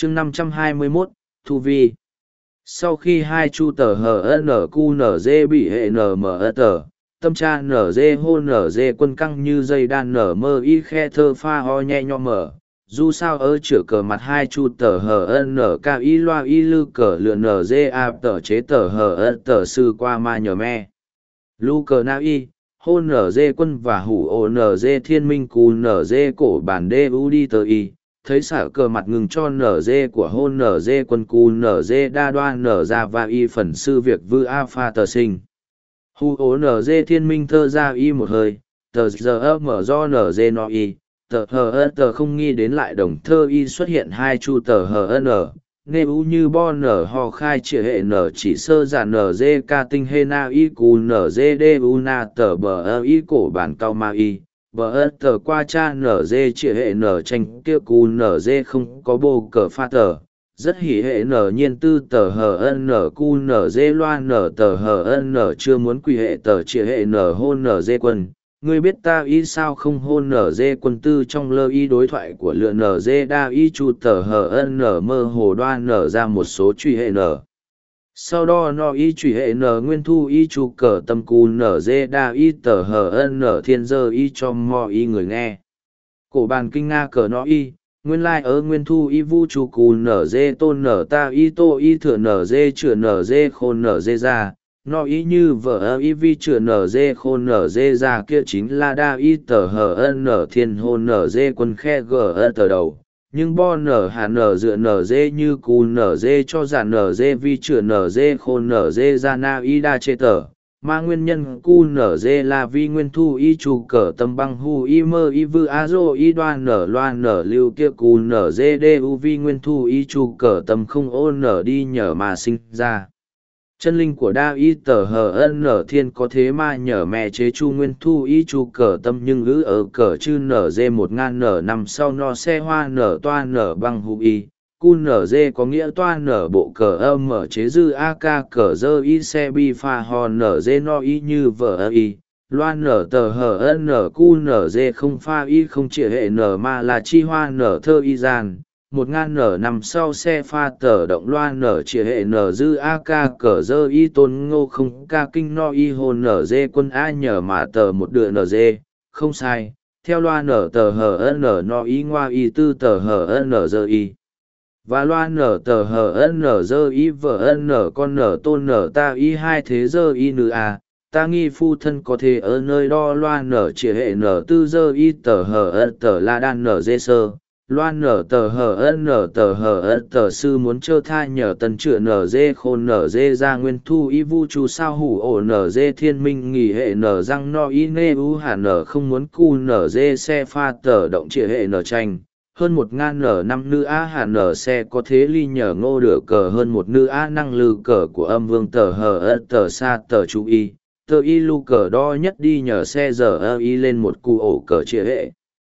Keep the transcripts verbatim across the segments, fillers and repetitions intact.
chương năm trăm hai mươi mốt, Thu Vi. Sau khi hai chu tờ hờ nờ cu nờ dê bị hệ nờ mờ tờ, tâm tra nở dê hô nở dê quân căng như dây đan nở mơ y khe thơ pha ho nhe nho mở. Dù sao ơ chữa cờ mặt hai chu tờ hờ nở ca y loa y lư cờ lựa nở dê a tờ chế tờ hờ tờ sư qua ma nhờ me. Lu cờ na y, hô nở dê quân và hủ ổ nở dê thiên minh cù nở dê cổ bản đê u đi tờ y. Thấy xả cờ mặt ngừng cho nở dê của hôn nở dê quân cù nở dê đa đoan nở ra và y phần sư việc vư a pha tờ sinh. Hù ố nở dê thiên minh thơ ra y một hơi, tờ giờ ơ mở do nở dê no y, tờ hờ ơ tờ không nghi đến lại đồng thơ y xuất hiện hai chu tờ hờ ơ nở, nghe u như bo nở ho khai trịa hệ nở chỉ sơ giả nở dê ca tinh hê na y cù nở dê đê u na tờ bờ ơ y cổ bản cao ma y, bờ ơ tờ qua cha nở dê trịa hệ nở tranh kia cù nở dê không có bô cờ pha tờ. Rất hỉ hệ nở nhiên tư tờ hờ ân nở cu nở dê loa nở tờ hờ ân nở chưa muốn quỳ hệ tờ chia hệ nở hôn nở dê quân. Ngươi biết ta y sao không hôn nở dê quân tư trong lơ y đối thoại của lựa nở dê đa y chu tờ hờ ân nở mơ hồ đoan nở ra một số truy hệ nở. Sau đó no y truy hệ nở nguyên thu y chu cờ tâm cu nở dê đa y tờ hờ ân nở thiên dơ y cho mò y người nghe. Cổ bàn kinh nga cờ no y. Nguyên lai ở nguyên thu y vu chu cù nở dê tôn nở ta y tô y thừa nở dê chữa nở dê khôn nở dê ra, no y như vợ ơ y vi chữa nở dê khôn nở dê ra kia chính là đa y tờ hờ ân nở thiên hôn nở dê quân khe gờ ơ tờ đầu, nhưng bo nở hà nở dựa nở dê như cù nở dê cho giả nở dê vi chữa nở dê khôn nở dê ra na y đa chê tờ. Mà nguyên nhân cu nở dê là vi nguyên thu y chu cờ tâm băng hu y mơ y vư a dô y đoan nở loan nở lưu kia cu nở dê đê u vi nguyên thu y chu cờ tâm không ô nở đi nhờ mà sinh ra. Chân linh của đa y tờ hờ ân nở thiên có thế mà nhờ mẹ chế chu nguyên thu y chu cờ tâm nhưng ngữ ở cờ chư nở dê một ngàn nở nằm sau no xe hoa nở toa nở băng hu y. Cu nở dê có nghĩa toa nở bộ cờ âm mở chế dư a ca cờ dơ y xe bi pha hò nở dê no y như vợ ơ y. Loan nở tờ hờ ân nở cu nở dê không pha y không chịa hệ nở mà là chi hoa nở thơ y gian. Một ngàn nở nằm sau xe pha tờ động loan nở chịa hệ nở dư a ca cờ dơ y tôn ngô không ca kinh no y hồn nở dê quân a nhờ mà tờ một đựa nở dê, không sai. Theo loan nở tờ hờ ân nở no y ngoa y tư tờ hờ ân nở dơ y. Và loan nở tờ hờ ân nở dơ y vợ ân nở con nở tôn nở ta y hai thế dơ y nữ à, ta nghi phu thân có thể ở nơi đo loan nở chỉ hệ nở tư dơ y tờ hờ ân tờ la đan nở dê sơ, loan nở tờ hờ ân nở tờ hờ ân tờ sư muốn chơ tha nhờ tần chữa nở dê khôn nở dê ra nguyên thu y vu chu sao hủ ổ nở dê thiên minh nghỉ hệ nở răng no y nê u hà nở không muốn cu nở dê xe pha tờ động chỉ hệ nở tranh. Hơn một ngàn nở năm nữ a hà nở xe có thế ly nhờ ngô đửa cờ hơn một nữ a năng lư cờ của âm vương tờ hờ ơ tờ xa tờ chú y tờ y lu cờ đo nhất đi nhờ xe giờ ơ y lên một cụ ổ cờ chia hệ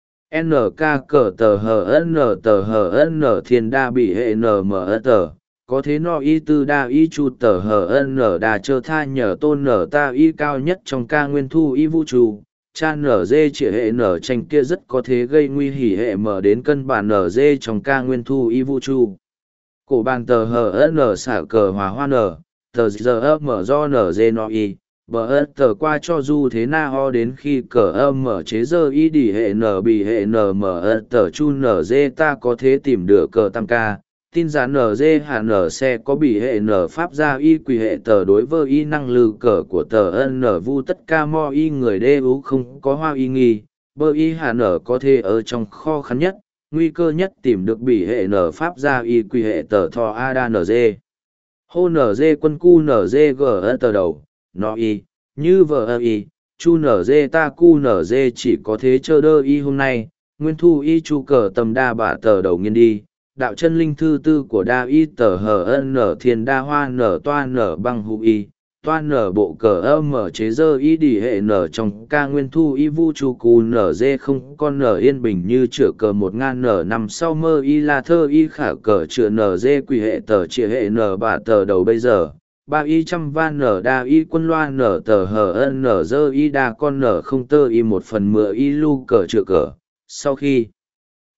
nk cờ tờ hờ n tờ hờ n thiên đa bị hệ nm tờ có thế no y tư đa y chu tờ hờ n đà chơ tha nhờ tôn nở ta y cao nhất trong ca nguyên thu y vũ trụ cha nở dê chỉ hệ nở tranh kia rất có thể gây nguy hỉ hệ mở đến cân bản nở dê trong ca nguyên thu y vũ trụ. Cổ bàn tờ hờ nở xả cờ hòa hoa nở, tờ giờ mở do nở dê no y, bờ ớt tờ qua cho du thế na ho đến khi cờ âm mở chế dơ y đi hệ nở bị hệ nở mở ớt tờ chu nở dê ta có thể tìm được cờ tam ca. Tin giả nở dê hà nở xe có bị hệ nở pháp ra y quỳ hệ tờ đối với y năng lư cờ của tờ ân nở vu tất ca mo y người đê ú không có hoa y nghi, bơ y hà nở có thể ở trong kho khăn nhất, nguy cơ nhất tìm được bị hệ nở pháp ra y quỳ hệ tờ thò a đa nở dê. Hô nở dê quân cu nở dê gờ ân tờ đầu, nó y, như vợ ơ y, chu nở dê ta cu nở dê chỉ có thế chơ đơ y hôm nay, nguyên thu y chu cờ tầm đa bả tờ đầu nghiên đi. Đạo chân linh thư tư của đa y tờ hờ ân nở thiên đa hoa nở toa nở băng hụ y, toa nở bộ cờ âm mở chế dơ y đi hệ nở trong ca nguyên thu y vu chu cù nở dê không con nở yên bình như chữa cờ một ngàn nở nằm sau mơ y là thơ y khả cờ chữa nở dê quỷ hệ tờ chữa hệ nở bả tờ đầu bây giờ. Ba y trăm van nở đa y quân loa nở tờ hờ ân nở dơ y đa con nở không tơ y một phần mười y lu cờ chữa cờ. Sau khi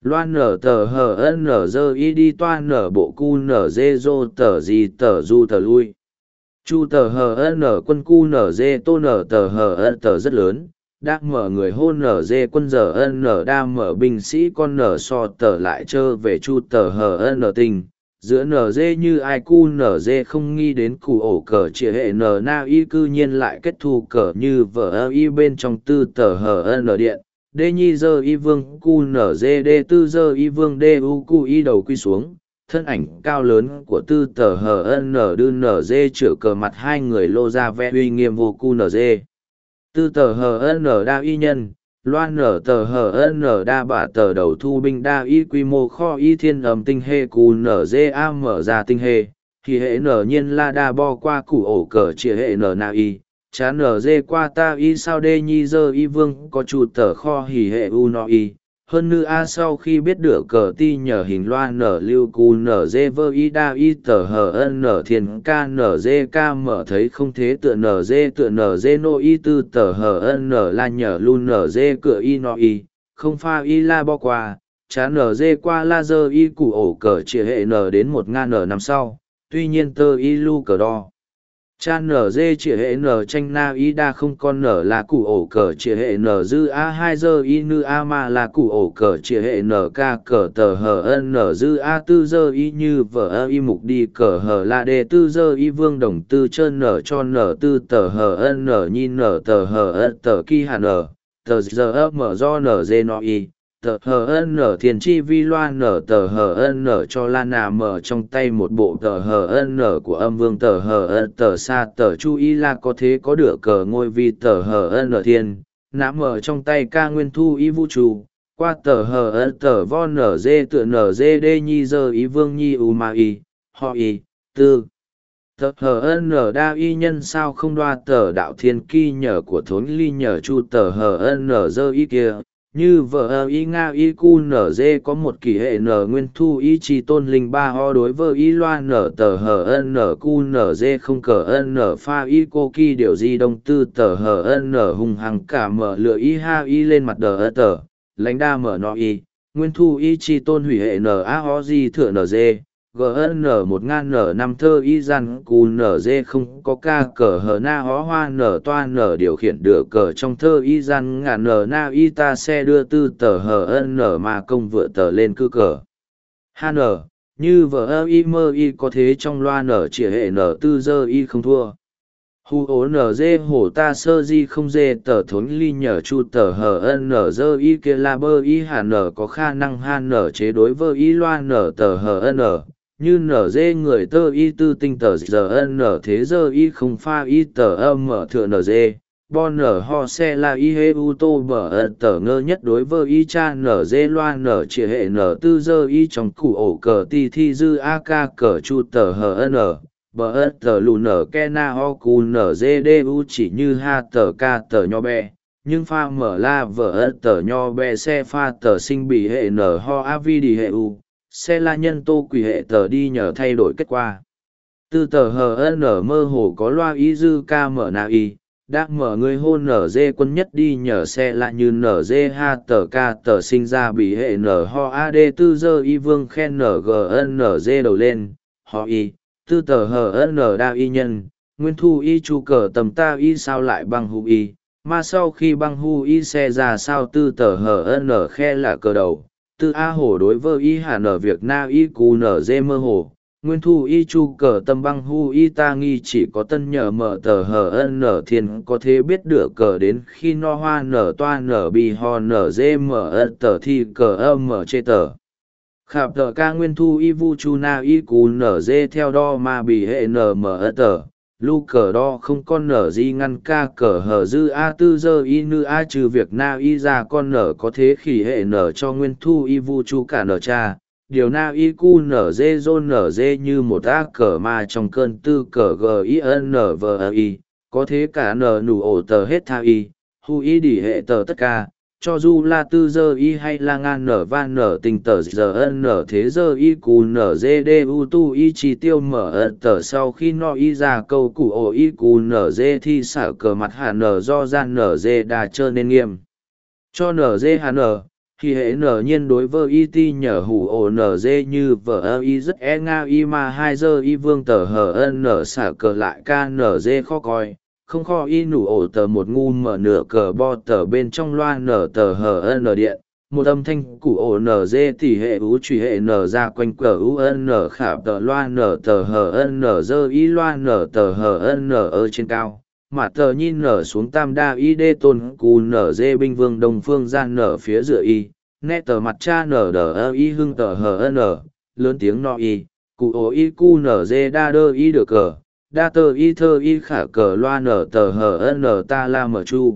loan nở tờ hờ nở dơ y đi toa nở bộ cu nở dê dô tờ gì tờ du tờ lui. Chu tờ hờ nở quân cu nở dê tô nở tờ hờ tờ rất lớn, đa mở người hôn nở dê quân giờ nở đa mở binh sĩ con nở so tờ lại trơ về chu tờ hờ nở tình. Giữa nở dê như ai cu nở dê không nghi đến cụ ổ cờ trịa hệ nở na y cư nhiên lại kết thù cờ như vợ y bên trong tư tờ hờ nở điện. Đê nhi dơ y vương cu nở dê đê tư dơ y vương đê u cu y đầu quy xuống, thân ảnh cao lớn của tư tờ hờ nở đư nở dê chữa cờ mặt hai người lô ra ve uy nghiêm vô cu nở dê. Tư tờ hờ nở đa y nhân, loan nở tờ hờ nở đa bả tờ đầu thu binh đa y quy mô kho y thiên ầm tinh hê cu nở dê a mở ra tinh hê, thì hệ nở nhiên la đa bo qua củ ổ cờ chĩa hệ nở na y. Chá nở dê qua ta y sao đê nhi dơ y vương có chủ tờ kho hỉ hệ u no y. Hơn nữa a sau khi biết được cờ ti nhờ hình loa nở lưu cu nở dê vơ y đa y tờ hờ nở thiền ca nở dê ca mở thấy không thế tựa nở dê tựa nở dê nô y tư tờ hờ nở la nhờ lu nở dê cửa y no y. Không pha y la bo qua, chá nở dê qua la dơ y cụ ổ cờ chĩa hệ nở đến một ngàn nở năm sau, tuy nhiên tơ y lu cờ đo. Cha nở dê chĩa hệ nở tranh na y đa không con nở là cụ ổ cờ chĩa hệ nở dư a hai dơ y nư a mà là cụ ổ cờ chĩa hệ nở ca cờ tờ hờ nở dư a tư dơ y như vợ y mục đi cờ hờ là đề tư dơ y vương đồng tư trơn nở cho nở tư tờ hờ nở nhi nở tờ hờ tờ ki hà nở tờ giờ mở do nở dê no y. Tờ hờ nở thiền chi vi loa nở tờ hờ nở cho la nà mở trong tay một bộ tờ hờ nở của âm vương tờ hờ tờ sa tờ chu y la có thế có được cờ ngôi vi tờ hờ nở thiên nã mở trong tay ca nguyên thu y vũ trụ qua tờ hờ tờ vo nở dê tựa nở dê đê nhi dơ y vương nhi u ma y ho y tư tờ hờ nở đa y nhân sao không đoa tờ đạo thiên ki nhờ của thốn ly nhờ chu tờ hờ nở dơ y kia. Như vợ y nga y cu nở dê có một kỳ hệ nở nguyên thu y chi tôn linh ba ho đối với y loa nở tờ hờ nở cu nở dê không cờ nở pha y cô kỳ điều gì đông tư tờ hờ nở hùng hằng cả mở lửa y ha y lên mặt đờ tờ lãnh đa mở no y nguyên thu y chi tôn hủy hệ nở a ho di thửa nở dê gn một ngàn nở năm thơ y gian cù nở dê không có ca cờ hờ na hó hoa nở toa nở điều khiển được cờ trong thơ y gian ngàn nở na y ta xe đưa tư tờ hờ nở mà công vựa tờ lên cư cờ ha nở như vợ ơ y mơ y có thế trong loa nở chĩa hệ nở tư dơ y không thua hu ố nở dê hổ ta sơ di không dê tờ thốn ly nhờ chu tờ hờ nở dơ y kia la bơ y hà nở có khả năng ha nở chế đối vơ y loa nở tờ hờ nở như nở dê người tơ y tư tinh tờ giờ nở thế giờ y không pha y tờ âm mở thượng nở dê bo nở ho xe la y hê u tô bờ tờ ngơ nhất đối với y cha nở dê loa nở chĩa hệ nở tư giờ y trong củ ổ cờ ti thi dư a ca cờ chu tờ hờ nở bờ tờ lù nở ke na ho cù nở dê đê u chỉ như ha tờ ca tờ nho bè nhưng pha mở la vợ tờ nho bè xe pha tờ sinh bị hệ nở ho a vi đi hệ u xe la nhân tô quỷ hệ tờ đi nhờ thay đổi kết quả. Từ tờ hờ nở mơ hồ có loa y dư ca mở na y, đã mở người hôn nở dê quân nhất đi nhờ xe la như nở dê ha tờ ca tờ sinh ra bị hệ nở ho a đê tư dơ y vương khen nở gn nở dê đầu lên, ho y, tư tờ hờ nở đa y nhân, nguyên thu y chu cờ tầm ta y sao lại băng hu y, mà sau khi băng hu y xe ra sao tư tờ hờ nở khe là cờ đầu. Tư A Hồ đối với y hà nở việc na y cù nở dê mơ hồ, nguyên thu y chu cờ tâm băng hu y ta nghi chỉ có tân nhờ mở tờ hờ nở thiên có thể biết được cờ đến khi no hoa nở toa nở bì ho nở dê mở tờ thi cờ âm mở chê tờ. Khạp tờ ca nguyên thu y vu chu na y cù nở dê theo đo mà bì hệ nở mở tờ. Lu cờ đo không con nở gì ngăn ca cờ hờ dư a tư dơ y nư a trừ việc na y ra con nở có thế khỉ hệ nở cho nguyên thu y vu chu cả nở cha điều na y cu nở dê dôn nở dê như một a cờ ma trong cơn tư cờ g i n v i có thế cả nở nủ ổ tờ hết tha y hu y đỉ hệ tờ tất cả cho dù là tư dơ y hay là ngan nở van nở tình tờ giờ nở thế giờ y cù nở dê đê u tu y chi tiêu mở tờ sau khi no y ra câu củ ổ y cù nở dê thi xả cờ mặt hà nở do gian nở dê đà trơ nên nghiêm cho nở dê hà nở khi hệ nở nhiên đối với y ti nhờ hủ ổ nở dê như vợ ơ y rất e nga y mà hai giờ y vương tờ hờ ân nở xả cờ lại ca nở dê khó coi, không kho y nủ ổ tờ một ngu mở nửa cờ bo tờ bên trong loa nở tờ hờ ân nở điện, một âm thanh củ ổ nở dê tỉ hệ ú truy hệ nở ra quanh cờ ú ân nở khả tờ loa nở tờ hờ ân nở dơ y loa nở tờ hờ ân nở ở trên cao. Mà tờ nhìn nở xuống tam đa y đê tôn cù nở dê binh vương đông phương gian nở phía giữa y, nét tờ mặt cha nở đờ ơ y hưng tờ hờ ân nở, lớn tiếng no y, cụ ổ y cu nở dê đa đơ y được cờ, đa tờ y thơ y khả cờ loa nở tờ hờ ân nở ta la mở chu.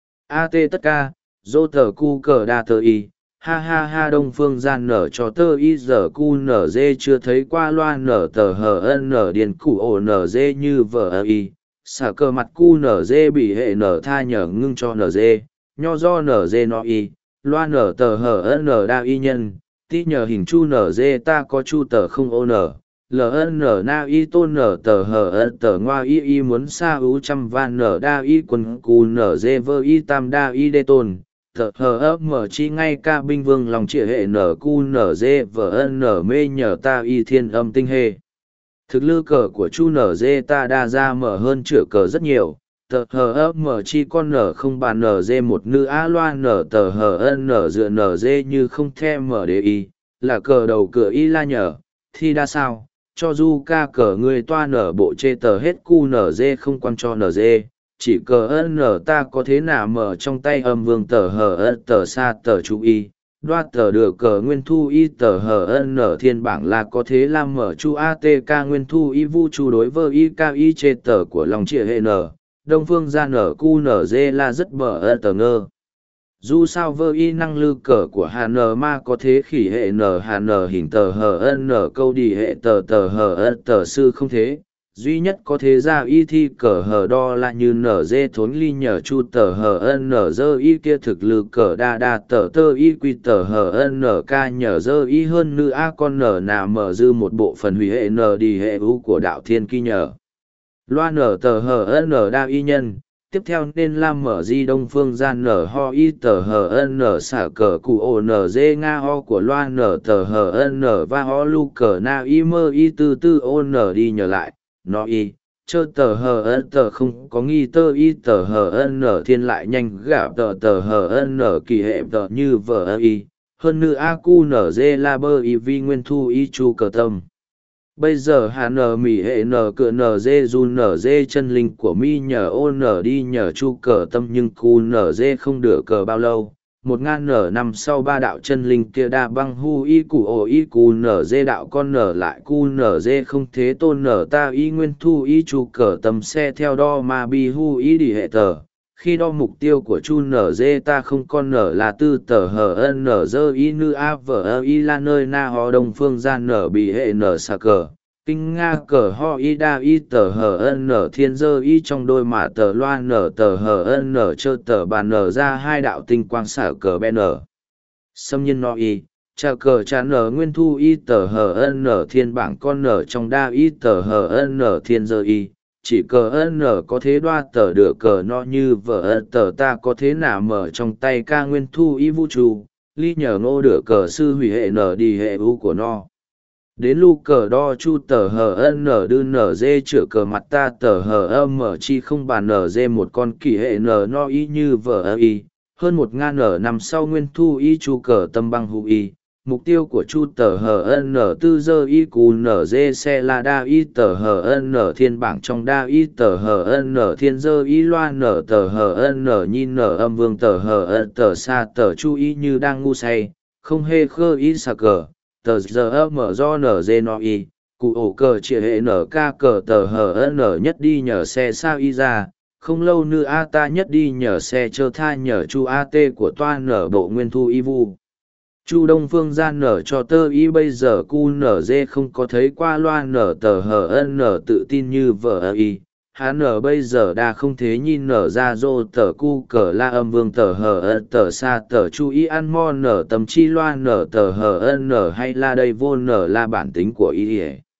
A tê tất ca, dô tờ cu cờ đa tờ y, ha ha ha đông phương gian nở cho tơ y giờ cu nở dê chưa thấy qua loa nở tờ hờ ân nở điền cụ ổ nở dê như vợ ơ y. Xả cờ mặt cu nở dê bị hệ nở tha nhờ ngưng cho nở dê, nho do nở dê no y, loa nở tờ hở ân nở đa y nhân, tí nhờ hình chu nở dê ta có chu tờ không ô nở, ln na y tôn nở tờ hở ân tờ ngoa y y muốn xa ú trăm van nở đa y quần cu nở dê vơ y tam đa y đê tôn, tờ hở ấp mở chi ngay ca binh vương lòng trịa hệ nở cu nở dê vợ ân nở mê nhờ ta y thiên âm tinh hề. Thực lư cờ của chu nở dê ta đa ra mở hơn chữa cờ rất nhiều, tờ hờ ấp mở chi con nở không bàn nở dê một nữ á loa nở tờ hờ ân nở dựa nở dê như không the mở đế y, là cờ đầu cửa y la nhở, thì đa sao, cho du ca cờ người toa nở bộ chê tờ hết cu nở dê không quan cho nở dê, chỉ cờ ân nở ta có thế nào mở trong tay âm vương tờ hờ ân tờ xa tờ chú y. Đoa tờ được cờ nguyên thu y tờ hờ ân nở thiên bảng là có thế làm mở chu a t k nguyên thu y vu chu đối với y k y chê tờ của lòng trịa hệ nở, đông phương ra nở cu nở dê là rất bờ ân tờ ngơ. Dù sao vơ y năng lư cờ của hà nở ma có thế khỉ hệ nở hà nở hình tờ hờ ân nở câu đi hệ tờ tờ hờ ân tờ sư không thế. Duy nhất có thế ra y thi cờ hờ đo là như nở dê thốn ly nhờ chu tờ hờ ân nở dơ y kia thực lư cờ đa đa tờ tơ y quy tờ hờ ân nở ca nhờ dơ y hơn nữ a con nở nà mở dư một bộ phần hủy hệ nở đi hệ ưu của đạo thiên kỳ nhờ. Loa nở tờ hờ ân nở đa y nhân, tiếp theo nên lam mở di đông phương gian nở ho y tờ hờ ân nở xả cờ cụ ổ nở dê nga ho của loa nở tờ hờ ân nở va ho lu cờ na y mơ y tư tư ô nở đi nhờ lại. Nó y, chơ tờ hờ ân tờ không có nghi tơ y tờ hờ ân nở thiên lại nhanh gả tờ tờ hờ ân nở kỳ hệ tờ như vợ ơ y, hơn nữ a cu nở dê la bơ y vi nguyên thu y chu cờ tâm. Bây giờ hà nở mỉ hệ nở cựa nở dê du nở dê chân linh của mi nhờ ô nở đi nhờ chu cờ tâm nhưng cu nở dê không được cờ bao lâu. Một ngàn nở năm sau ba đạo chân linh kia đa băng hu y cụ ổ y cụ nở dê đạo con nở lại cu nở dê không thế tôn nở ta y nguyên thu y chu cờ tầm xe theo đo ma bi hu y đi hệ tờ. Khi đo mục tiêu của chu nở dê ta không con nở là tư tờ hờ ân nở dơ y nư a vở ơ y la nơi na ho đông phương gian nở bị hệ nở xà cờ. Kinh nga cờ ho y đa y tờ hờ ân nở thiên dơ y trong đôi mã tờ loa nở tờ hờ ân nở chơ tờ bàn nở ra hai đạo tinh quang xả cờ ben nở. Xâm nhân no y, trà cờ trà nở nguyên thu y tờ hờ ân nở thiên bảng con nở trong đa y tờ hờ ân nở thiên dơ y. Chỉ cờ ân nở có thế đoa tờ được cờ no như vợ ân tờ ta có thế nào mở trong tay ca nguyên thu y vũ trụ, ly nhờ ngô được cờ sư hủy hệ nở đi hệ u của no. Đến lu cờ đo chu tờ hờ ân nở đư nở dê chữa cờ mặt ta tờ hờ âm mở chi không bàn nở dê một con kỳ hệ nở no y như vợ ơ y, hơn một ngàn nở nằm sau nguyên thu y chu cờ tâm băng hụ y. Mục tiêu của chu tờ hờ ân nở tư dơ y cù nở dê xe là đa y tờ hờ ân nở thiên bảng trong đa y tờ hờ ân nở thiên dơ y loa nở tờ hờ ân nở nhìn nở âm vương tờ hờ ân tờ xa tờ chu y như đang ngu say, không hề khơ y xà cờ. Tờ giờ mở do nở dê no y, cụ ổ cờ trịa hệ nở ca cờ tờ hờ nở nhất đi nhờ xe sao y ra, không lâu nữa a ta nhất đi nhờ xe chơ tha nhờ chu a t của toa nở bộ nguyên thu y vu. Chu đông phương gian nở cho tơ y bây giờ cu nở dê không có thấy qua loa nở tờ hờ nở tự tin như vợ y. Há nở bây giờ đa không thế nhìn nở ra dô tờ cu cờ la âm vương tờ hờ ân tờ xa tờ chu y ăn mo nở tầm chi loa nở tờ hờ ân nở hay la đây vô nở la bản tính của y ỉa.